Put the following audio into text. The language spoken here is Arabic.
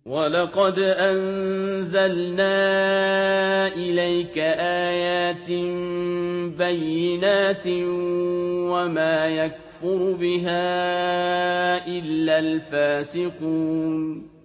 وَلَقَدْ أَنزَلْنَا إِلَيْكَ آيَاتٍ بَيِّنَاتٍ وَمَا يَكْفُرُ بِهَا إِلَّا الْفَاسِقُونَ